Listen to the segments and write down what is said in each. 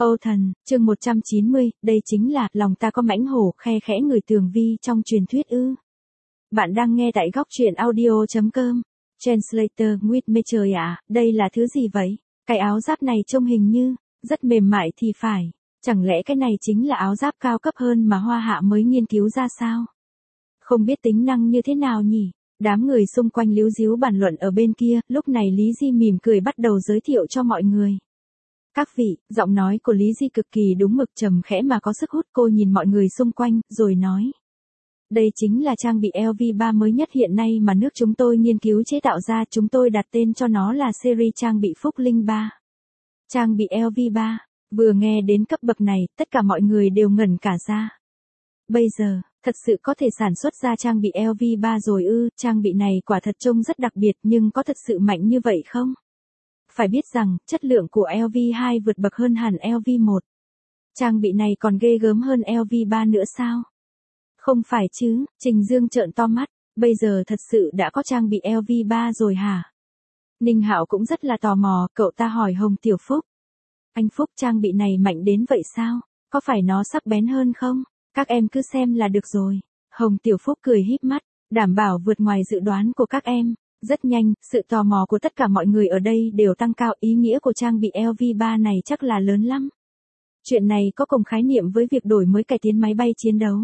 Âu Thần, chương 190, đây chính là lòng ta có mãnh hổ khe khẽ người tường vi trong truyền thuyết ư. Bạn đang nghe tại góc truyện audio.com. Translator with me trời ạ, đây là thứ gì vậy? Cái áo giáp này trông hình như rất mềm mại thì phải. Chẳng lẽ cái này chính là áo giáp cao cấp hơn mà Hoa Hạ mới nghiên cứu ra sao? Không biết tính năng như thế nào nhỉ? Đám người xung quanh líu díu bàn luận ở bên kia, lúc này Lý Di mỉm cười bắt đầu giới thiệu cho mọi người. Các vị, giọng nói của Lý Di cực kỳ đúng mực trầm khẽ mà có sức hút. Cô nhìn mọi người xung quanh, rồi nói. Đây chính là trang bị LV3 mới nhất hiện nay mà nước chúng tôi nghiên cứu chế tạo ra. Chúng tôi đặt tên cho nó là series trang bị Phúc Linh 3. Trang bị LV3, vừa nghe đến cấp bậc này, tất cả mọi người đều ngẩn cả ra. Bây giờ, thật sự có thể sản xuất ra trang bị LV3 rồi ư? Trang bị này quả thật trông rất đặc biệt nhưng có thật sự mạnh như vậy không? Phải biết rằng, chất lượng của LV2 vượt bậc hơn hẳn LV1. Trang bị này còn ghê gớm hơn LV3 nữa sao? Không phải chứ, Trình Dương trợn to mắt, bây giờ thật sự đã có trang bị LV3 rồi hả? Ninh Hạo cũng rất là tò mò, cậu ta hỏi Hồng Tiểu Phúc. Anh Phúc, trang bị này mạnh đến vậy sao? Có phải nó sắc bén hơn không? Các em cứ xem là được rồi. Hồng Tiểu Phúc cười híp mắt, đảm bảo vượt ngoài dự đoán của các em. Rất nhanh, sự tò mò của tất cả mọi người ở đây đều tăng cao. Ý nghĩa của trang bị LV3 này chắc là lớn lắm. Chuyện này có cùng khái niệm với việc đổi mới cải tiến máy bay chiến đấu.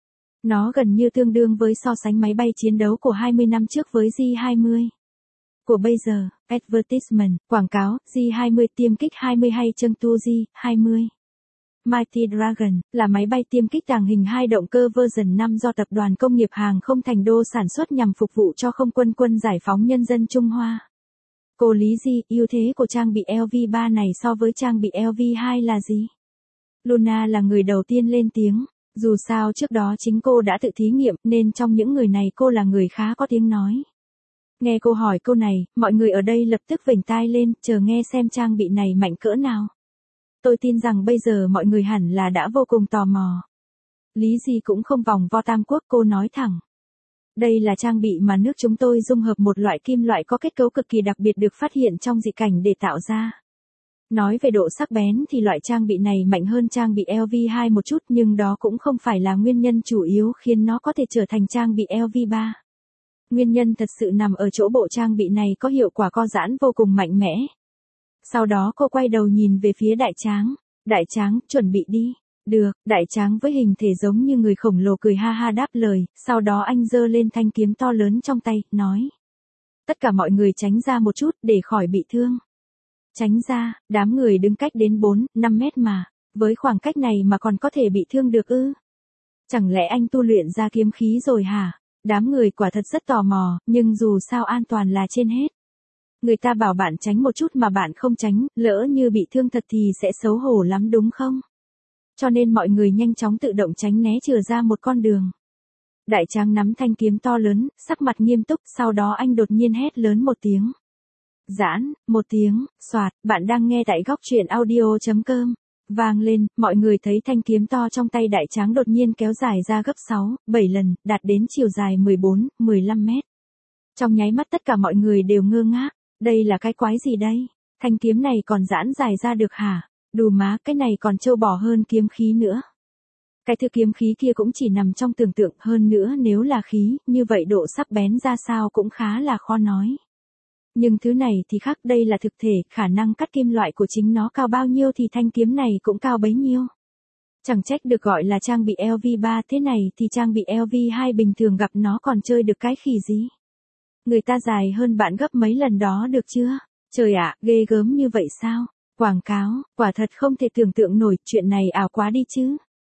Nó gần như tương đương với so sánh máy bay chiến đấu của 20 năm trước với J-20. Của bây giờ, advertisement, quảng cáo, J-20 tiêm kích 20 hay Chengdu J-20. Mighty Dragon là máy bay tiêm kích tàng hình 2 động cơ version 5 do Tập đoàn Công nghiệp Hàng không Thành Đô sản xuất nhằm phục vụ cho không quân giải phóng nhân dân Trung Hoa. Cô Lý Di, ưu thế của trang bị LV3 này so với trang bị LV2 là gì? Luna là người đầu tiên lên tiếng. Dù sao trước đó chính cô đã tự thí nghiệm nên trong những người này cô là người khá có tiếng nói. Nghe cô hỏi câu này, mọi người ở đây lập tức vểnh tai lên, chờ nghe xem trang bị này mạnh cỡ nào. Tôi tin rằng bây giờ mọi người hẳn là đã vô cùng tò mò. Lý Di cũng không vòng vo tam quốc, cô nói thẳng. Đây là trang bị mà nước chúng tôi dung hợp một loại kim loại có kết cấu cực kỳ đặc biệt được phát hiện trong dị cảnh để tạo ra. Nói về độ sắc bén thì loại trang bị này mạnh hơn trang bị LV2 một chút nhưng đó cũng không phải là nguyên nhân chủ yếu khiến nó có thể trở thành trang bị LV3. Nguyên nhân thật sự nằm ở chỗ bộ trang bị này có hiệu quả co giãn vô cùng mạnh mẽ. Sau đó cô quay đầu nhìn về phía Đại Tráng. Đại Tráng, chuẩn bị đi. Được, Đại Tráng với hình thể giống như người khổng lồ cười ha ha đáp lời, sau đó anh giơ lên thanh kiếm to lớn trong tay, nói. Tất cả mọi người tránh ra một chút để khỏi bị thương. Tránh ra, đám người đứng cách đến 4-5 mét mà, với khoảng cách này mà còn có thể bị thương được ư? Chẳng lẽ anh tu luyện ra kiếm khí rồi hả? Đám người quả thật rất tò mò, nhưng dù sao an toàn là trên hết. Người ta bảo bạn tránh một chút mà bạn không tránh, lỡ như bị thương thật thì sẽ xấu hổ lắm đúng không? Cho nên mọi người nhanh chóng tự động tránh né chừa ra một con đường. Đại Tráng nắm thanh kiếm to lớn, sắc mặt nghiêm túc, sau đó anh đột nhiên hét lớn một tiếng. Giãn, một tiếng, xoạt, bạn đang nghe tại góc truyện audio.com. Vang lên, mọi người thấy thanh kiếm to trong tay Đại Tráng đột nhiên kéo dài ra gấp 6-7 lần, đạt đến chiều dài 14-15 mét. Trong nháy mắt tất cả mọi người đều ngơ ngác, đây là cái quái gì đây? Thanh kiếm này còn giãn dài ra được hả? Đù má, cái này còn trâu bò hơn kiếm khí nữa. Cái thứ kiếm khí kia cũng chỉ nằm trong tưởng tượng, hơn nữa nếu là khí, như vậy độ sắc bén ra sao cũng khá là khó nói. Nhưng thứ này thì khác, đây là thực thể, khả năng cắt kim loại của chính nó cao bao nhiêu thì thanh kiếm này cũng cao bấy nhiêu. Chẳng trách được gọi là trang bị LV3, thế này thì trang bị LV2 bình thường gặp nó còn chơi được cái khỉ gì. Người ta dài hơn bạn gấp mấy lần đó được chưa? Trời ạ, ghê gớm như vậy sao? Quảng cáo, quả thật không thể tưởng tượng nổi, chuyện này ảo quá đi chứ.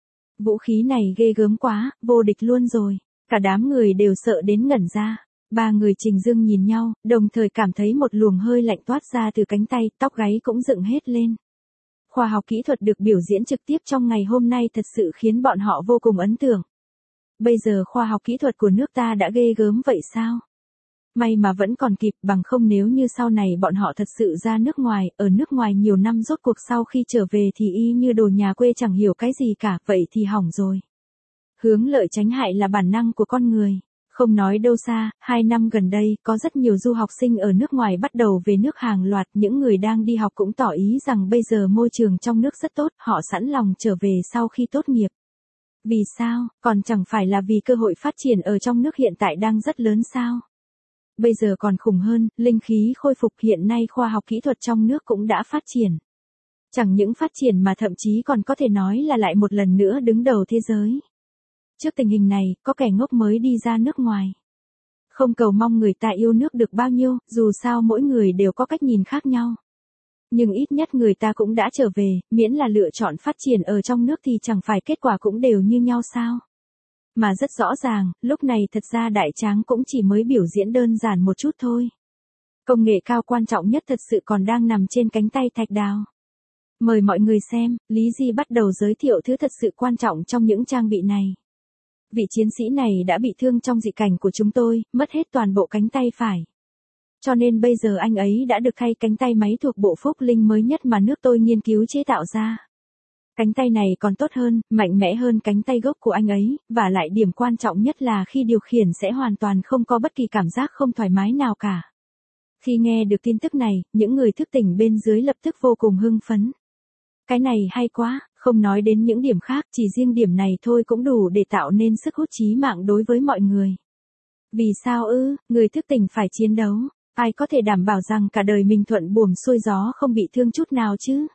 Vũ khí này ghê gớm quá, vô địch luôn rồi. Cả đám người đều sợ đến ngẩn ra. Ba người Trình Dương nhìn nhau, đồng thời cảm thấy một luồng hơi lạnh toát ra từ cánh tay, tóc gáy cũng dựng hết lên. Khoa học kỹ thuật được biểu diễn trực tiếp trong ngày hôm nay thật sự khiến bọn họ vô cùng ấn tượng. Bây giờ khoa học kỹ thuật của nước ta đã ghê gớm vậy sao? May mà vẫn còn kịp, bằng không nếu như sau này bọn họ thật sự ra nước ngoài, ở nước ngoài nhiều năm rốt cuộc sau khi trở về thì y như đồ nhà quê chẳng hiểu cái gì cả, vậy thì hỏng rồi. Hướng lợi tránh hại là bản năng của con người. Không nói đâu xa, 2 năm gần đây, có rất nhiều du học sinh ở nước ngoài bắt đầu về nước hàng loạt, những người đang đi học cũng tỏ ý rằng bây giờ môi trường trong nước rất tốt, họ sẵn lòng trở về sau khi tốt nghiệp. Vì sao, còn chẳng phải là vì cơ hội phát triển ở trong nước hiện tại đang rất lớn sao? Bây giờ còn khủng hơn, linh khí khôi phục hiện nay khoa học kỹ thuật trong nước cũng đã phát triển. Chẳng những phát triển mà thậm chí còn có thể nói là lại một lần nữa đứng đầu thế giới. Trước tình hình này, có kẻ ngốc mới đi ra nước ngoài. Không cầu mong người ta yêu nước được bao nhiêu, dù sao mỗi người đều có cách nhìn khác nhau. Nhưng ít nhất người ta cũng đã trở về, miễn là lựa chọn phát triển ở trong nước thì chẳng phải kết quả cũng đều như nhau sao. Mà rất rõ ràng, lúc này thật ra Đại Tráng cũng chỉ mới biểu diễn đơn giản một chút thôi. Công nghệ cao quan trọng nhất thật sự còn đang nằm trên cánh tay Thạch Đào. Mời mọi người xem, Lý Di bắt đầu giới thiệu thứ thật sự quan trọng trong những trang bị này. Vị chiến sĩ này đã bị thương trong dị cảnh của chúng tôi, mất hết toàn bộ cánh tay phải. Cho nên bây giờ anh ấy đã được thay cánh tay máy thuộc bộ Phúc Linh mới nhất mà nước tôi nghiên cứu chế tạo ra. Cánh tay này còn tốt hơn, mạnh mẽ hơn cánh tay gốc của anh ấy, và lại điểm quan trọng nhất là khi điều khiển sẽ hoàn toàn không có bất kỳ cảm giác không thoải mái nào cả. Khi nghe được tin tức này, những người thức tỉnh bên dưới lập tức vô cùng hưng phấn. Cái này hay quá, không nói đến những điểm khác, chỉ riêng điểm này thôi cũng đủ để tạo nên sức hút chí mạng đối với mọi người. Vì sao ư, người thức tỉnh phải chiến đấu, ai có thể đảm bảo rằng cả đời mình thuận buồm xuôi gió không bị thương chút nào chứ?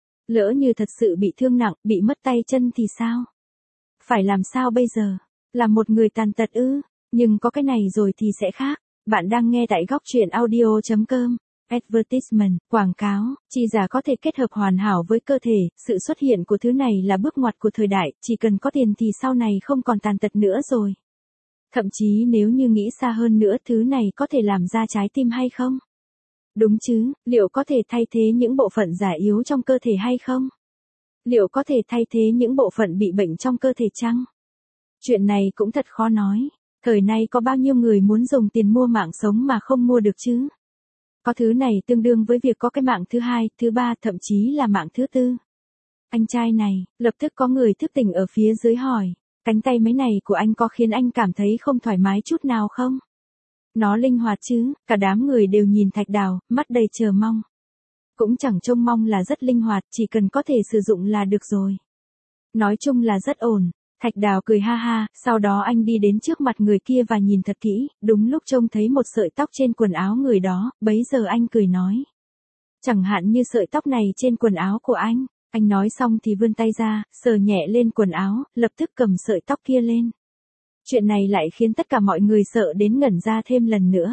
Lỡ như thật sự bị thương nặng, bị mất tay chân thì sao? Phải làm sao bây giờ? Là một người tàn tật ư? Nhưng có cái này rồi thì sẽ khác. Bạn đang nghe tại góc truyện audio.com. Advertisement, quảng cáo, chi giả có thể kết hợp hoàn hảo với cơ thể, sự xuất hiện của thứ này là bước ngoặt của thời đại, chỉ cần có tiền thì sau này không còn tàn tật nữa rồi. Thậm chí nếu như nghĩ xa hơn nữa thứ này có thể làm ra trái tim hay không? Đúng chứ, liệu có thể thay thế những bộ phận già yếu trong cơ thể hay không? Liệu có thể thay thế những bộ phận bị bệnh trong cơ thể chăng? Chuyện này cũng thật khó nói. Thời nay có bao nhiêu người muốn dùng tiền mua mạng sống mà không mua được chứ? Có thứ này tương đương với việc có cái mạng thứ hai, thứ ba, thậm chí là mạng thứ tư. Anh trai này, lập tức có người thức tỉnh ở phía dưới hỏi, cánh tay máy này của anh có khiến anh cảm thấy không thoải mái chút nào không? Nó linh hoạt chứ, cả đám người đều nhìn Thạch Đào, mắt đầy chờ mong. Cũng chẳng trông mong là rất linh hoạt, chỉ cần có thể sử dụng là được rồi. Nói chung là rất ổn. Thạch Đào cười ha ha, sau đó anh đi đến trước mặt người kia và nhìn thật kỹ, đúng lúc trông thấy một sợi tóc trên quần áo người đó, bấy giờ anh cười nói. Chẳng hạn như sợi tóc này trên quần áo của anh nói xong thì vươn tay ra, sờ nhẹ lên quần áo, lập tức cầm sợi tóc kia lên. Chuyện này lại khiến tất cả mọi người sợ đến ngẩn ra thêm lần nữa.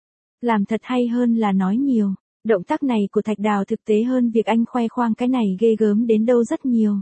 Làm thật hay hơn là nói nhiều, động tác này của Thạch Đào thực tế hơn việc anh khoe khoang cái này ghê gớm đến đâu rất nhiều.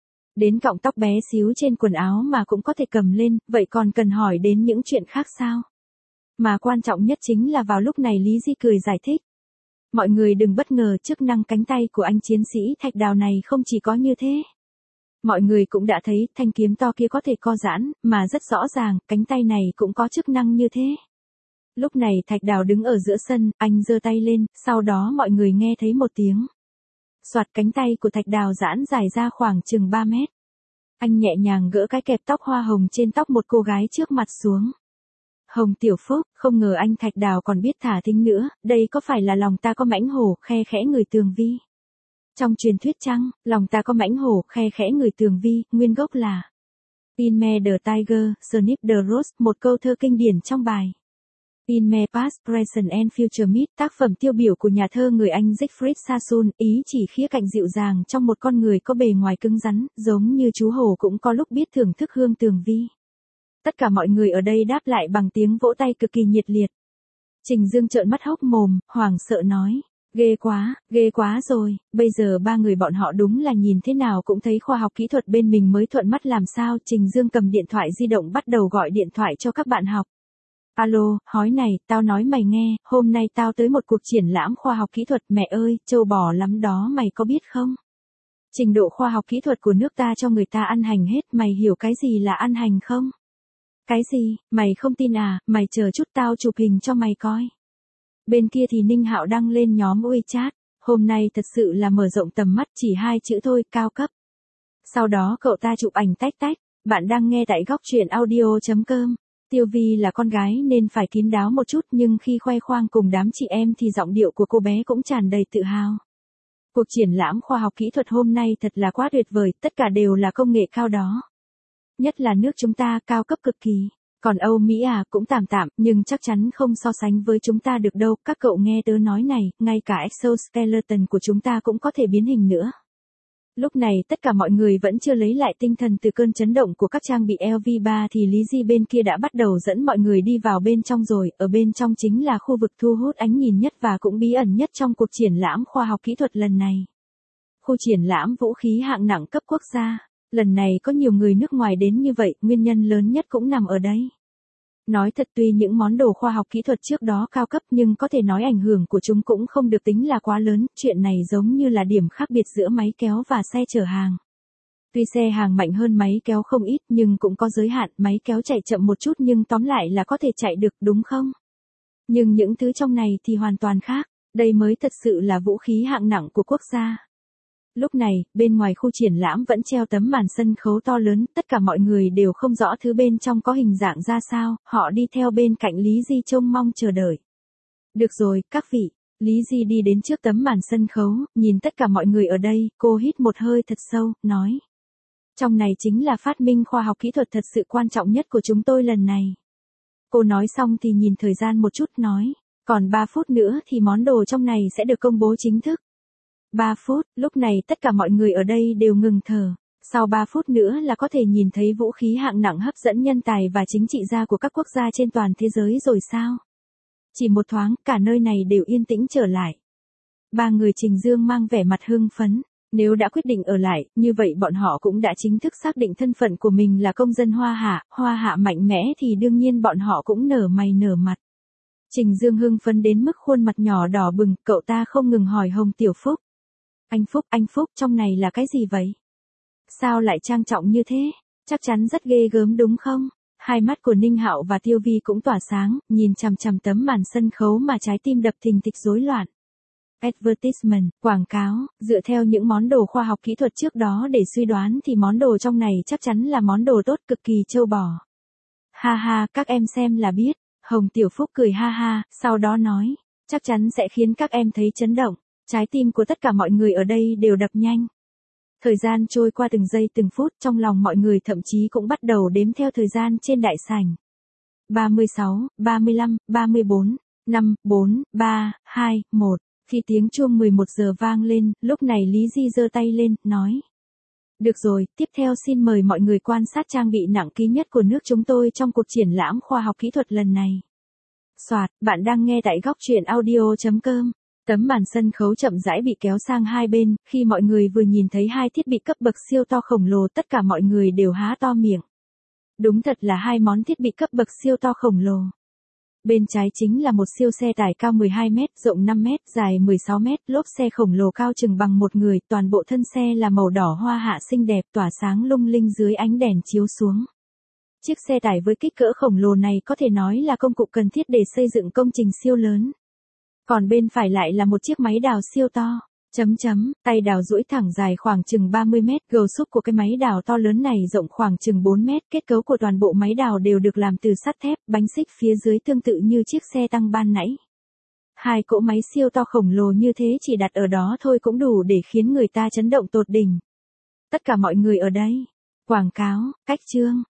Đến cọng tóc bé xíu trên quần áo mà cũng có thể cầm lên, vậy còn cần hỏi đến những chuyện khác sao? Mà quan trọng nhất chính là vào lúc này Lý Di cười giải thích. Mọi người đừng bất ngờ, chức năng cánh tay của anh chiến sĩ Thạch Đào này không chỉ có như thế. Mọi người cũng đã thấy thanh kiếm to kia có thể co giãn, mà rất rõ ràng, cánh tay này cũng có chức năng như thế. Lúc này Thạch Đào đứng ở giữa sân, anh giơ tay lên, sau đó mọi người nghe thấy một tiếng. Soạt, cánh tay của Thạch Đào giãn dài ra khoảng chừng 3 mét. Anh nhẹ nhàng gỡ cái kẹp tóc hoa hồng trên tóc một cô gái trước mặt xuống. Hồng Tiểu Phúc, không ngờ anh Thạch Đào còn biết thả thính nữa, đây có phải là lòng ta có mãnh hổ, khe khẽ người tường vi. Trong truyền thuyết chăng, lòng ta có mãnh hổ, khe khẽ người tường vi, nguyên gốc là In me the tiger, snip the rose, một câu thơ kinh điển trong bài In me past, present and future meet, tác phẩm tiêu biểu của nhà thơ người Anh Siegfried Sassoon, ý chỉ khía cạnh dịu dàng trong một con người có bề ngoài cứng rắn, giống như chú hổ cũng có lúc biết thưởng thức hương tường vi. Tất cả mọi người ở đây đáp lại bằng tiếng vỗ tay cực kỳ nhiệt liệt. Trình Dương trợn mắt hốc mồm, hoảng sợ nói. Ghê quá rồi, bây giờ ba người bọn họ đúng là nhìn thế nào cũng thấy khoa học kỹ thuật bên mình mới thuận mắt làm sao. Trình Dương cầm điện thoại di động bắt đầu gọi điện thoại cho các bạn học. Alo, hói này, tao nói mày nghe, hôm nay tao tới một cuộc triển lãm khoa học kỹ thuật, mẹ ơi, trâu bò lắm đó, mày có biết không? Trình độ khoa học kỹ thuật của nước ta cho người ta ăn hành hết, mày hiểu cái gì là ăn hành không? Cái gì, mày không tin à, mày chờ chút tao chụp hình cho mày coi. Bên kia thì Ninh Hạo đăng lên nhóm WeChat, hôm nay thật sự là mở rộng tầm mắt, chỉ 2 chữ thôi, cao cấp. Sau đó cậu ta chụp ảnh tách, bạn đang nghe tại góc truyện audio.com. Tiêu Vi là con gái nên phải kín đáo một chút, nhưng khi khoe khoang cùng đám chị em thì giọng điệu của cô bé cũng tràn đầy tự hào. Cuộc triển lãm khoa học kỹ thuật hôm nay thật là quá tuyệt vời, tất cả đều là công nghệ cao đó. Nhất là nước chúng ta cao cấp cực kỳ. Còn Âu Mỹ cũng tạm tạm, nhưng chắc chắn không so sánh với chúng ta được đâu. Các cậu nghe tớ nói này, ngay cả exoskeleton của chúng ta cũng có thể biến hình nữa. Lúc này tất cả mọi người vẫn chưa lấy lại tinh thần từ cơn chấn động của các trang bị LV3 thì Lý Di bên kia đã bắt đầu dẫn mọi người đi vào bên trong rồi. Ở bên trong chính là khu vực thu hút ánh nhìn nhất và cũng bí ẩn nhất trong cuộc triển lãm khoa học kỹ thuật lần này. Khu triển lãm vũ khí hạng nặng cấp quốc gia. Lần này có nhiều người nước ngoài đến như vậy, nguyên nhân lớn nhất cũng nằm ở đây. Nói thật, tuy những món đồ khoa học kỹ thuật trước đó cao cấp nhưng có thể nói ảnh hưởng của chúng cũng không được tính là quá lớn, chuyện này giống như là điểm khác biệt giữa máy kéo và xe chở hàng. Tuy xe hàng mạnh hơn máy kéo không ít nhưng cũng có giới hạn, máy kéo chạy chậm một chút nhưng tóm lại là có thể chạy được, đúng không? Nhưng những thứ trong này thì hoàn toàn khác, đây mới thật sự là vũ khí hạng nặng của quốc gia. Lúc này, bên ngoài khu triển lãm vẫn treo tấm màn sân khấu to lớn, tất cả mọi người đều không rõ thứ bên trong có hình dạng ra sao, họ đi theo bên cạnh Lý Di trông mong chờ đợi. Được rồi, các vị. Lý Di đi đến trước tấm màn sân khấu, nhìn tất cả mọi người ở đây, cô hít một hơi thật sâu, nói. Trong này chính là phát minh khoa học kỹ thuật thật sự quan trọng nhất của chúng tôi lần này. Cô nói xong thì nhìn thời gian một chút nói, còn 3 phút nữa thì món đồ trong này sẽ được công bố chính thức. 3 phút, lúc này tất cả mọi người ở đây đều ngừng thở. Sau 3 phút nữa là có thể nhìn thấy vũ khí hạng nặng hấp dẫn nhân tài và chính trị gia của các quốc gia trên toàn thế giới rồi sao? Chỉ một thoáng, cả nơi này đều yên tĩnh trở lại. 3 người Trình Dương mang vẻ mặt hưng phấn. Nếu đã quyết định ở lại, như vậy bọn họ cũng đã chính thức xác định thân phận của mình là công dân Hoa Hạ mạnh mẽ thì đương nhiên bọn họ cũng nở mày nở mặt. Trình Dương hưng phấn đến mức khuôn mặt nhỏ đỏ bừng, cậu ta không ngừng hỏi Hồng Tiểu Phúc. Anh Phúc, trong này là cái gì vậy? Sao lại trang trọng như thế? Chắc chắn rất ghê gớm đúng không? Hai mắt của Ninh Hạo và Tiêu Vi cũng tỏa sáng, nhìn chằm chằm tấm màn sân khấu mà trái tim đập thình thịch rối loạn. Advertisement, quảng cáo, dựa theo những món đồ khoa học kỹ thuật trước đó để suy đoán thì món đồ trong này chắc chắn là món đồ tốt cực kỳ trâu bò. Ha ha, các em xem là biết. Hồng Tiểu Phúc cười ha ha, sau đó nói, chắc chắn sẽ khiến các em thấy chấn động. Trái tim của tất cả mọi người ở đây đều đập nhanh. Thời gian trôi qua từng giây từng phút, trong lòng mọi người thậm chí cũng bắt đầu đếm theo thời gian trên đại sảnh. 36, 35, 34, 5, 4, 3, 2, 1. Khi tiếng chuông 11 giờ vang lên, lúc này Lý Di giơ tay lên, nói. Được rồi, tiếp theo xin mời mọi người quan sát trang bị nặng ký nhất của nước chúng tôi trong cuộc triển lãm khoa học kỹ thuật lần này. Soạt, bạn đang nghe tại góc truyện audio.com. Tấm màn sân khấu chậm rãi bị kéo sang hai bên, khi mọi người vừa nhìn thấy hai thiết bị cấp bậc siêu to khổng lồ tất cả mọi người đều há to miệng. Đúng thật là hai món thiết bị cấp bậc siêu to khổng lồ. Bên trái chính là một siêu xe tải cao 12 mét, rộng 5 mét, dài 16 mét, lốp xe khổng lồ cao chừng bằng một người, toàn bộ thân xe là màu đỏ hoa hạ xinh đẹp tỏa sáng lung linh dưới ánh đèn chiếu xuống. Chiếc xe tải với kích cỡ khổng lồ này có thể nói là công cụ cần thiết để xây dựng công trình siêu lớn. Còn bên phải lại là một chiếc máy đào siêu to. Tay đào duỗi thẳng dài khoảng chừng 30 mét, gầu xúc của cái máy đào to lớn này rộng khoảng chừng 4 mét, kết cấu của toàn bộ máy đào đều được làm từ sắt thép, bánh xích phía dưới tương tự như chiếc xe tăng ban nãy. Hai cỗ máy siêu to khổng lồ như thế chỉ đặt ở đó thôi cũng đủ để khiến người ta chấn động tột đỉnh. Tất cả mọi người ở đây. Quảng cáo, cách chương,